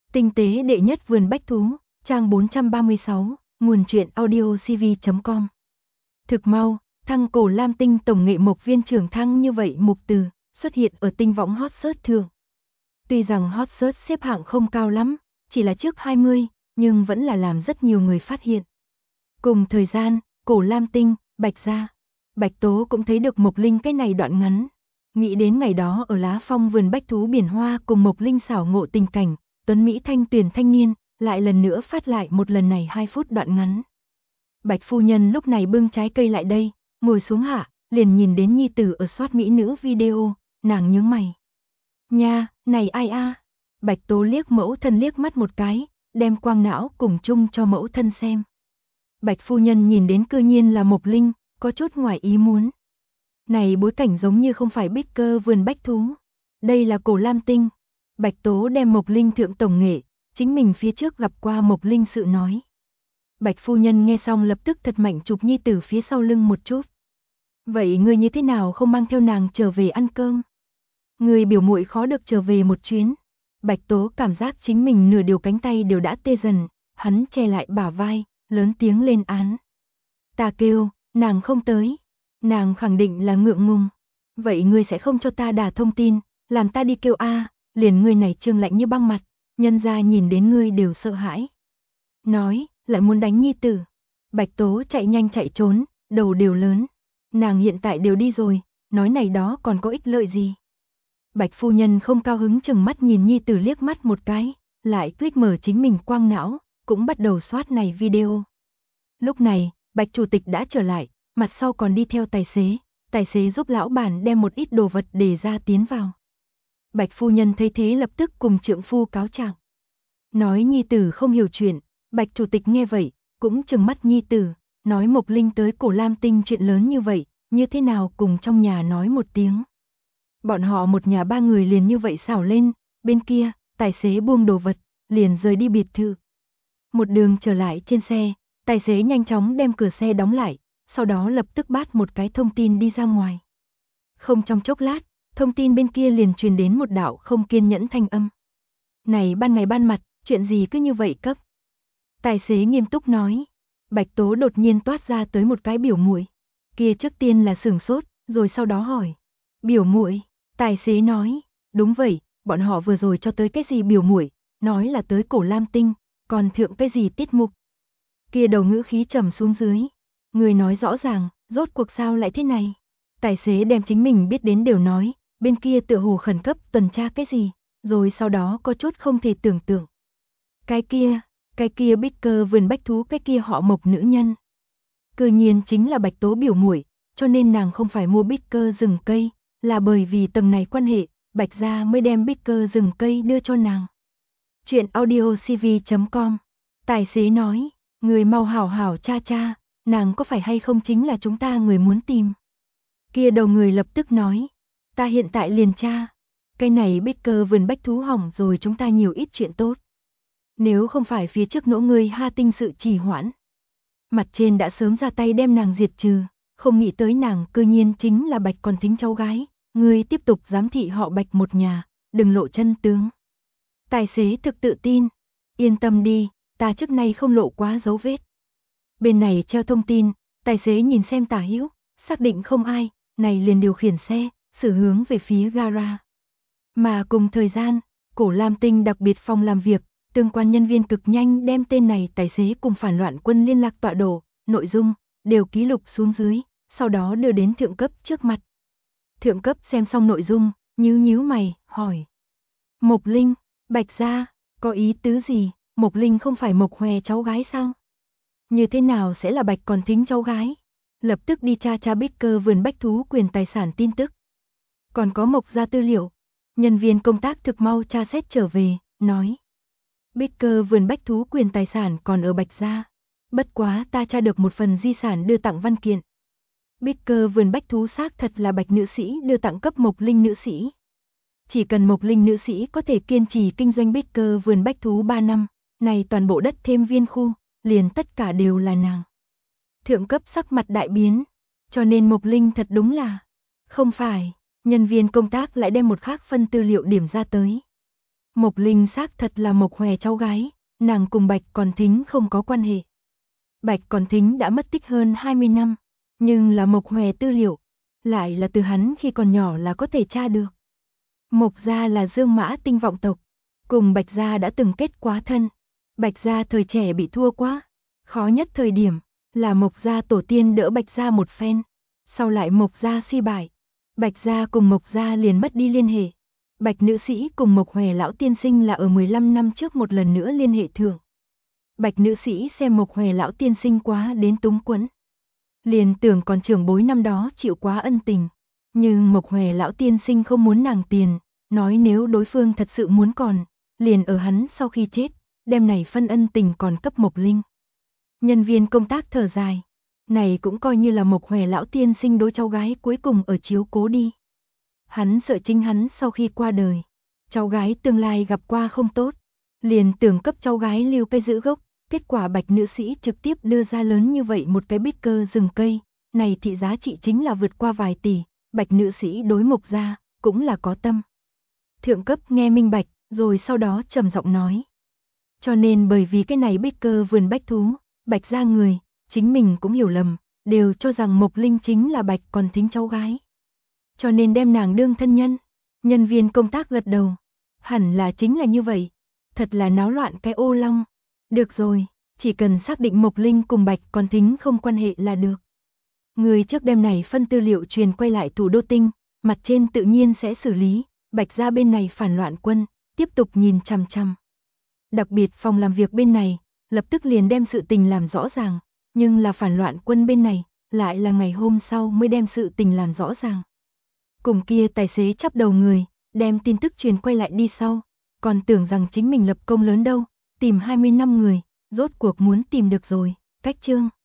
Tinh tế đệ nhất vườn bách thú, trang 436, nguồn truyện audiocv.com. Thực mau, thăng cổ lam tinh tổng nghệ mộc viên trưởng thăng như vậy mục từ, xuất hiện ở tinh võng hot search thường. Tuy rằng hot search xếp hạng không cao lắm, chỉ là trước 20, nhưng vẫn là làm rất nhiều người phát hiện. Cùng thời gian, cổ lam tinh, Bạch gia, Bạch Tố cũng thấy được Mộc Linh cái này đoạn ngắn. Nghĩ đến ngày đó ở lá phong vườn bách thú biển hoa cùng Mộc Linh xảo ngộ tình cảnh, tuấn Mỹ thanh tuyển thanh niên, lại lần nữa phát lại một lần này 2 phút đoạn ngắn. Bạch phu nhân lúc này bưng trái cây lại đây, ngồi xuống hạ, liền nhìn đến nhi tử ở soát mỹ nữ video, nàng nhướng mày. Nha, này ai a? Bạch Tố liếc mẫu thân liếc mắt một cái, đem quang não cùng chung cho mẫu thân xem. Bạch phu nhân nhìn đến cư nhiên là Mộc Linh, có chút ngoài ý muốn. Này bối cảnh giống như không phải bích cơ vườn bách thú. Đây là cổ lam tinh. Bạch Tố đem Mộc Linh thượng tổng nghệ, chính mình phía trước gặp qua Mộc Linh sự nói. Bạch phu nhân nghe xong lập tức thật mạnh chụp nhi tử phía sau lưng một chút. Vậy ngươi như thế nào không mang theo nàng trở về ăn cơm? Người biểu muội khó được trở về một chuyến. Bạch Tố cảm giác chính mình nửa điều cánh tay đều đã tê dần, hắn che lại bả vai, lớn tiếng lên án. Ta kêu, nàng không tới. Nàng khẳng định là ngượng ngùng. Vậy ngươi sẽ không cho ta đả thông tin, làm ta đi kêu a, liền ngươi này trương lạnh như băng mặt, nhân gia nhìn đến ngươi đều sợ hãi. Nói, lại muốn đánh nhi tử. Bạch Tố chạy nhanh chạy trốn, đầu đều lớn. Nàng hiện tại đều đi rồi, nói này đó còn có ích lợi gì. Bạch phu nhân không cao hứng chừng mắt nhìn nhi tử liếc mắt một cái, lại click mở chính mình quang não, cũng bắt đầu soát này video. Lúc này, Bạch chủ tịch đã trở lại, mặt sau còn đi theo tài xế giúp lão bản đem một ít đồ vật để ra tiến vào. Bạch phu nhân thấy thế lập tức cùng trượng phu cáo trạng. Nói nhi tử không hiểu chuyện, Bạch chủ tịch nghe vậy, cũng trừng mắt nhi tử, nói Mộc Linh tới cổ lam tinh chuyện lớn như vậy, như thế nào cùng trong nhà nói một tiếng. Bọn họ một nhà ba người liền như vậy xảo lên, bên kia, tài xế buông đồ vật, liền rời đi biệt thự. Một đường trở lại trên xe, tài xế nhanh chóng đem cửa xe đóng lại, sau đó lập tức bắt một cái thông tin đi ra ngoài. Không trong chốc lát, thông tin bên kia liền truyền đến một đạo không kiên nhẫn thanh âm. Này ban ngày ban mặt, chuyện gì cứ như vậy cấp? Tài xế nghiêm túc nói. Bạch Tố đột nhiên toát ra tới một cái biểu muội. Kia trước tiên là sửng sốt, rồi sau đó hỏi. Biểu muội? Tài xế nói. Đúng vậy, bọn họ vừa rồi cho tới cái gì biểu muội, nói là tới cổ lam tinh, còn thượng cái gì tiết mục. Kia đầu ngữ khí trầm xuống dưới. Người nói rõ ràng, rốt cuộc sao lại thế này? Tài xế đem chính mình biết đến đều nói, bên kia tựa hồ khẩn cấp tuần tra cái gì, rồi sau đó có chút không thể tưởng tượng. Cái kia bích cơ vườn bách thú cái kia họ Mộc nữ nhân. Cư nhiên chính là Bạch Tố biểu muội, cho nên nàng không phải mua bích cơ rừng cây, là bởi vì tầng này quan hệ, Bạch gia mới đem bích cơ rừng cây đưa cho nàng. Chuyện audiocv.com. Tài xế nói, người mau hảo hảo cha cha, nàng có phải hay không chính là chúng ta người muốn tìm. Kia đầu người lập tức nói, ta hiện tại liền tra, cái này bích cơ vườn bách thú hỏng rồi chúng ta nhiều ít chuyện tốt. Nếu không phải phía trước nỗ người ha tinh sự trì hoãn, mặt trên đã sớm ra tay đem nàng diệt trừ, không nghĩ tới nàng cư nhiên chính là Bạch còn thính cháu gái, ngươi tiếp tục giám thị họ Bạch một nhà, đừng lộ chân tướng. Tài xế thực tự tin, yên tâm đi, ta trước nay không lộ quá dấu vết. Bên này treo thông tin, tài xế nhìn xem tả hữu, xác định không ai, này liền điều khiển xe, xử hướng về phía gara. Mà cùng thời gian, cổ lam tinh đặc biệt phòng làm việc, tương quan nhân viên cực nhanh đem tên này tài xế cùng phản loạn quân liên lạc tọa độ, nội dung, đều ký lục xuống dưới, sau đó đưa đến thượng cấp trước mặt. Thượng cấp xem xong nội dung, nhíu mày, hỏi. Mộc Linh, Bạch gia, có ý tứ gì, Mộc Linh không phải Mộc Hòe cháu gái sao? Như thế nào sẽ là Bạch còn thính cháu gái? Lập tức đi tra bích cơ vườn bách thú quyền tài sản tin tức. Còn có Mộc gia tư liệu. Nhân viên công tác thực mau tra xét trở về, nói. Bích cơ vườn bách thú quyền tài sản còn ở Bạch gia. Bất quá ta tra được một phần di sản đưa tặng văn kiện. Bích cơ vườn bách thú xác thật là Bạch nữ sĩ đưa tặng cấp Mộc Linh nữ sĩ. Chỉ cần Mộc Linh nữ sĩ có thể kiên trì kinh doanh bích cơ vườn bách thú 3 năm, này toàn bộ đất thêm viên khu, liền tất cả đều là nàng. Thượng cấp sắc mặt đại biến, cho nên Mộc Linh thật đúng là, không phải, nhân viên công tác lại đem một khác phân tư liệu điểm ra tới. Mộc Linh xác thật là Mộc Hòe cháu gái, nàng cùng Bạch Còn Thính không có quan hệ. Bạch Còn Thính đã mất tích hơn 20 năm, nhưng là Mộc Hòe tư liệu, lại là từ hắn khi còn nhỏ là có thể tra được. Mộc gia là Dương Mã Tinh vọng tộc, cùng Bạch gia đã từng kết quá thân. Bạch gia thời trẻ bị thua quá, khó nhất thời điểm là Mộc gia tổ tiên đỡ Bạch gia một phen, sau lại Mộc gia suy bại, Bạch gia cùng Mộc gia liền mất đi liên hệ. Bạch nữ sĩ cùng Mộc Hòe lão tiên sinh là ở 15 năm trước một lần nữa liên hệ thượng. Bạch nữ sĩ xem Mộc Hòe lão tiên sinh quá đến túng quẫn, liền tưởng còn trưởng bối năm đó chịu quá ân tình, nhưng Mộc Hòe lão tiên sinh không muốn nàng tiền, nói nếu đối phương thật sự muốn còn, liền ở hắn sau khi chết, đem này phân ân tình còn cấp Mộc Linh. Nhân viên công tác thở dài, này cũng coi như là Mộc Hòe lão tiên sinh đối cháu gái cuối cùng ở chiếu cố đi. Hắn sợ chính hắn sau khi qua đời, cháu gái tương lai gặp qua không tốt, liền tưởng cấp cháu gái lưu cây giữ gốc, kết quả Bạch nữ sĩ trực tiếp đưa ra lớn như vậy một cái bích cơ rừng cây, này thị giá trị chính là vượt qua vài tỷ, Bạch nữ sĩ đối Mộc gia cũng là có tâm. Thượng cấp nghe minh bạch, rồi sau đó trầm giọng nói. Cho nên bởi vì cái này bích cơ vườn bách thú, Bạch gia người, chính mình cũng hiểu lầm, đều cho rằng Mộc Linh chính là Bạch Còn Thính cháu gái. Cho nên đem nàng đương thân nhân. Nhân viên công tác gật đầu. Hẳn là chính là như vậy. Thật là náo loạn cái ô long. Được rồi, chỉ cần xác định Mộc Linh cùng Bạch Còn Thính không quan hệ là được. Người trước đêm này phân tư liệu truyền quay lại Thủ Đô Tinh, mặt trên tự nhiên sẽ xử lý. Bạch gia bên này phản loạn quân, tiếp tục nhìn chằm chằm. Đặc biệt phòng làm việc bên này, lập tức liền đem sự tình làm rõ ràng, nhưng là phản loạn quân bên này, lại là ngày hôm sau mới đem sự tình làm rõ ràng. Cùng kia tài xế chắp đầu người, đem tin tức truyền quay lại đi sau, còn tưởng rằng chính mình lập công lớn đâu, tìm 20 năm người, rốt cuộc muốn tìm được rồi, cách chương.